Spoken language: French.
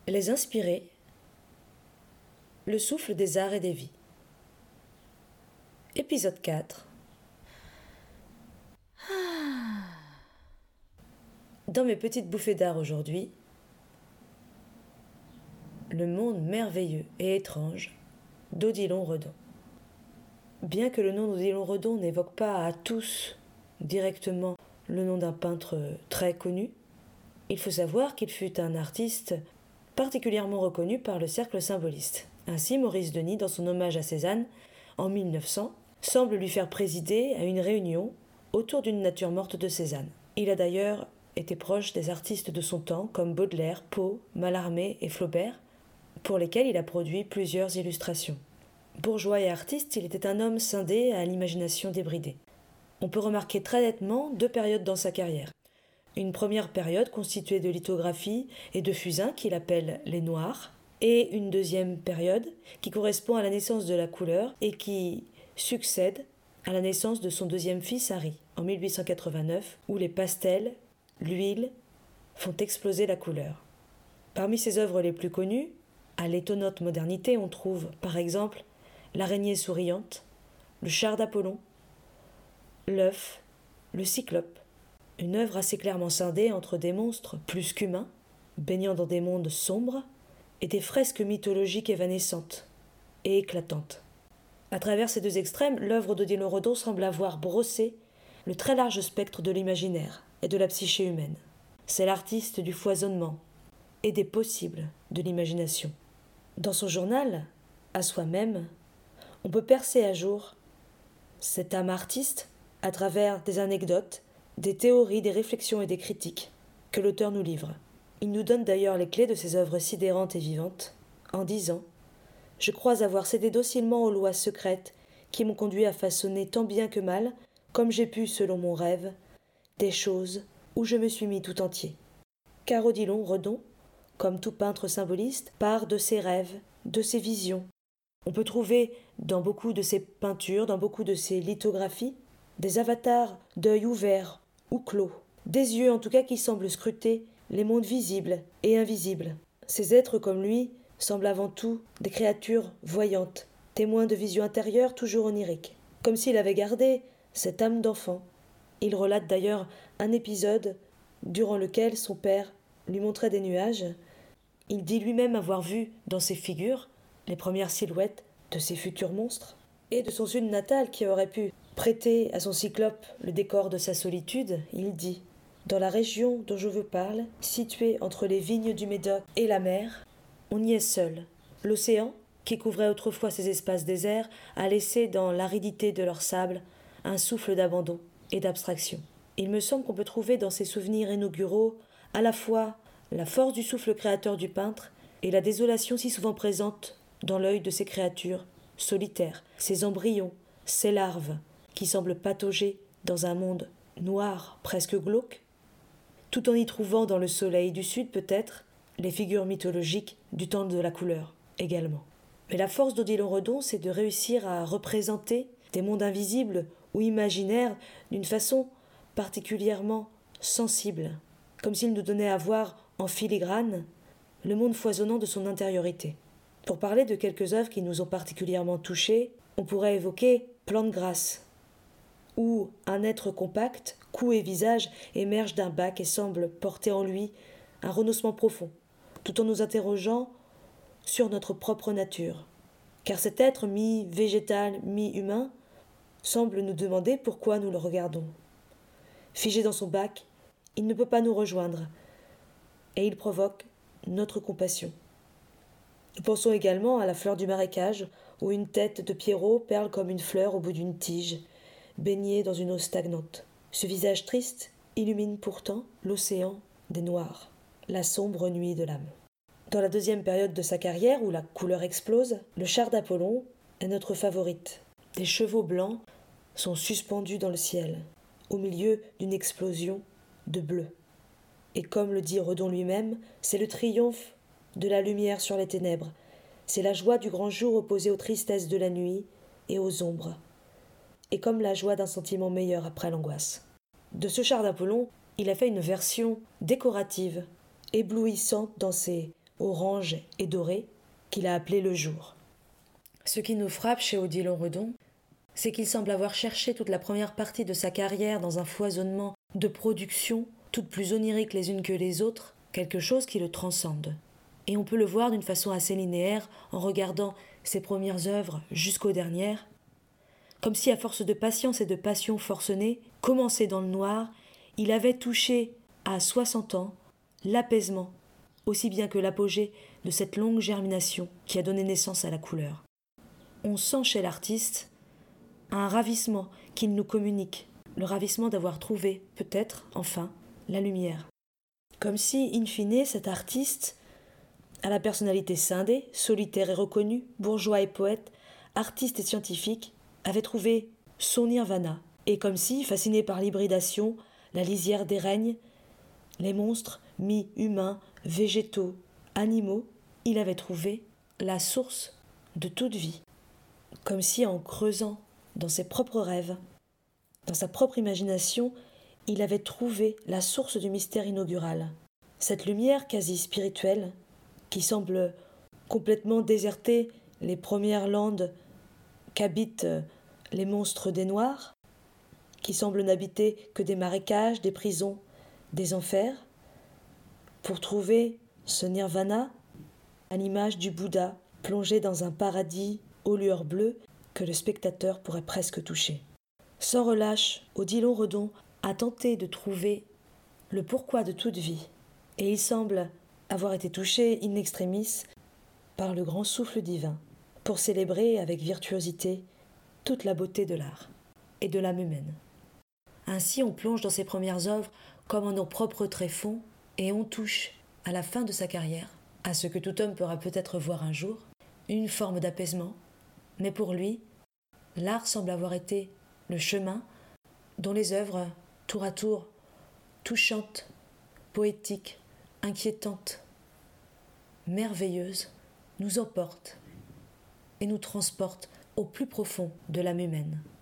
Les inspirés, le souffle des arts et des vies. Épisode 4. Dans mes petites bouffées d'art aujourd'hui, le monde merveilleux et étrange d'Odilon Redon. Bien que le nom d'Odilon Redon n'évoque pas à tous directement le nom d'un peintre très connu, il faut savoir qu'il fut un artiste particulièrement reconnu par le cercle symboliste. Ainsi, Maurice Denis, dans son hommage à Cézanne, en 1900, semble lui faire présider à une réunion autour d'une nature morte de Cézanne. Il a d'ailleurs été proche des artistes de son temps comme Baudelaire, Poe, Mallarmé et Flaubert, pour lesquels il a produit plusieurs illustrations. Bourgeois et artiste, il était un homme scindé à l'imagination débridée. On peut remarquer très nettement deux périodes dans sa carrière. Une première période constituée de lithographies et de fusains qu'il appelle les Noirs, et une deuxième période qui correspond à la naissance de la couleur et qui succède à la naissance de son deuxième fils Harry, en 1889, où les pastels, l'huile, font exploser la couleur. Parmi ses œuvres les plus connues, à l'étonnante modernité, on trouve, par exemple, l'araignée souriante, le char d'Apollon, l'œuf, le cyclope, une œuvre assez clairement scindée entre des monstres plus qu'humains, baignant dans des mondes sombres, et des fresques mythologiques évanescentes et éclatantes. À travers ces deux extrêmes, l'œuvre d'Odilon Redon semble avoir brossé le très large spectre de l'imaginaire et de la psyché humaine. C'est l'artiste du foisonnement et des possibles de l'imagination. Dans son journal, à soi-même, on peut percer à jour cette âme artiste à travers des anecdotes, des théories, des réflexions et des critiques que l'auteur nous livre. Il nous donne d'ailleurs les clés de ses œuvres sidérantes et vivantes, en disant « Je crois avoir cédé docilement aux lois secrètes qui m'ont conduit à façonner tant bien que mal, comme j'ai pu selon mon rêve, des choses où je me suis mis tout entier. » Car Odilon Redon, comme tout peintre symboliste, part de ses rêves, de ses visions. On peut trouver dans beaucoup de ses peintures, dans beaucoup de ses lithographies, des avatars d'œils ouverts ou clos, des yeux en tout cas qui semblent scruter les mondes visibles et invisibles. Ces êtres comme lui semblent avant tout des créatures voyantes, témoins de visions intérieures toujours oniriques, comme s'il avait gardé cette âme d'enfant. Il relate d'ailleurs un épisode durant lequel son père lui montrait des nuages. Il dit lui-même avoir vu dans ces figures les premières silhouettes de ces futurs monstres et de son sud natal qui aurait pu prêter à son cyclope le décor de sa solitude. Il dit « Dans la région dont je vous parle, située entre les vignes du Médoc et la mer, on y est seul. L'océan, qui couvrait autrefois ces espaces déserts, a laissé dans l'aridité de leur sable un souffle d'abandon et d'abstraction. Il me semble qu'on peut trouver dans ces souvenirs inauguraux à la fois la force du souffle créateur du peintre et la désolation si souvent présente dans l'œil de ces créatures solitaires, ces embryons, ces larves qui semblent patauger dans un monde noir, presque glauque, tout en y trouvant dans le soleil du sud peut-être les figures mythologiques du temps de la couleur également. Mais la force d'Odilon Redon, c'est de réussir à représenter des mondes invisibles ou imaginaires d'une façon particulièrement sensible, comme s'il nous donnait à voir en filigrane le monde foisonnant de son intériorité. Pour parler de quelques œuvres qui nous ont particulièrement touchés, on pourrait évoquer Plan de grâce, où un être compact, cou et visage, émerge d'un bac et semble porter en lui un renoncement profond, tout en nous interrogeant sur notre propre nature. Car cet être mi-végétal, mi-humain semble nous demander pourquoi nous le regardons. Figé dans son bac, il ne peut pas nous rejoindre, et il provoque notre compassion. Nous pensons également à la fleur du marécage, où une tête de Pierrot perle comme une fleur au bout d'une tige, baignée dans une eau stagnante. Ce visage triste illumine pourtant l'océan des noirs, la sombre nuit de l'âme. Dans la deuxième période de sa carrière, où la couleur explose, le char d'Apollon est notre favorite. Des chevaux blancs sont suspendus dans le ciel, au milieu d'une explosion de bleu. Et comme le dit Redon lui-même, c'est le triomphe de la lumière sur les ténèbres. C'est la joie du grand jour opposée aux tristesses de la nuit et aux ombres. Et comme la joie d'un sentiment meilleur après l'angoisse. De ce char d'Apollon, il a fait une version décorative, éblouissante dans ses orange et doré, qu'il a appelé le jour. Ce qui nous frappe chez Odilon Redon, c'est qu'il semble avoir cherché toute la première partie de sa carrière dans un foisonnement de productions, toutes plus oniriques les unes que les autres, quelque chose qui le transcende. Et on peut le voir d'une façon assez linéaire en regardant ses premières œuvres jusqu'aux dernières, comme si à force de patience et de passion forcenée, commencé dans le noir, il avait touché à 60 ans l'apaisement, aussi bien que l'apogée de cette longue germination qui a donné naissance à la couleur. On sent chez l'artiste un ravissement qu'il nous communique, le ravissement d'avoir trouvé, peut-être, enfin, la lumière. Comme si, in fine, cet artiste, à la personnalité scindée, solitaire et reconnue, bourgeois et poète, artiste et scientifique, avait trouvé son nirvana, et comme si, fasciné par l'hybridation, la lisière des règnes, les monstres, mi-humains, végétaux, animaux, il avait trouvé la source de toute vie. Comme si, en creusant dans ses propres rêves, dans sa propre imagination, il avait trouvé la source du mystère inaugural. Cette lumière quasi spirituelle, qui semble complètement déserter les premières landes qu'habitent les monstres des Noirs, qui semble n'habiter que des marécages, des prisons, des enfers, pour trouver ce nirvana à l'image du Bouddha plongé dans un paradis aux lueurs bleues que le spectateur pourrait presque toucher. Sans relâche, Odilon Redon a tenté de trouver le pourquoi de toute vie, et il semble avoir été touché in extremis par le grand souffle divin, pour célébrer avec virtuosité toute la beauté de l'art et de l'âme humaine. Ainsi on plonge dans ses premières œuvres comme en nos propres tréfonds, et on touche, à la fin de sa carrière, à ce que tout homme pourra peut-être voir un jour, une forme d'apaisement, mais pour lui, l'art semble avoir été le chemin dont les œuvres, tour à tour, touchantes, poétiques, inquiétantes, merveilleuses, nous emportent et nous transportent au plus profond de l'âme humaine.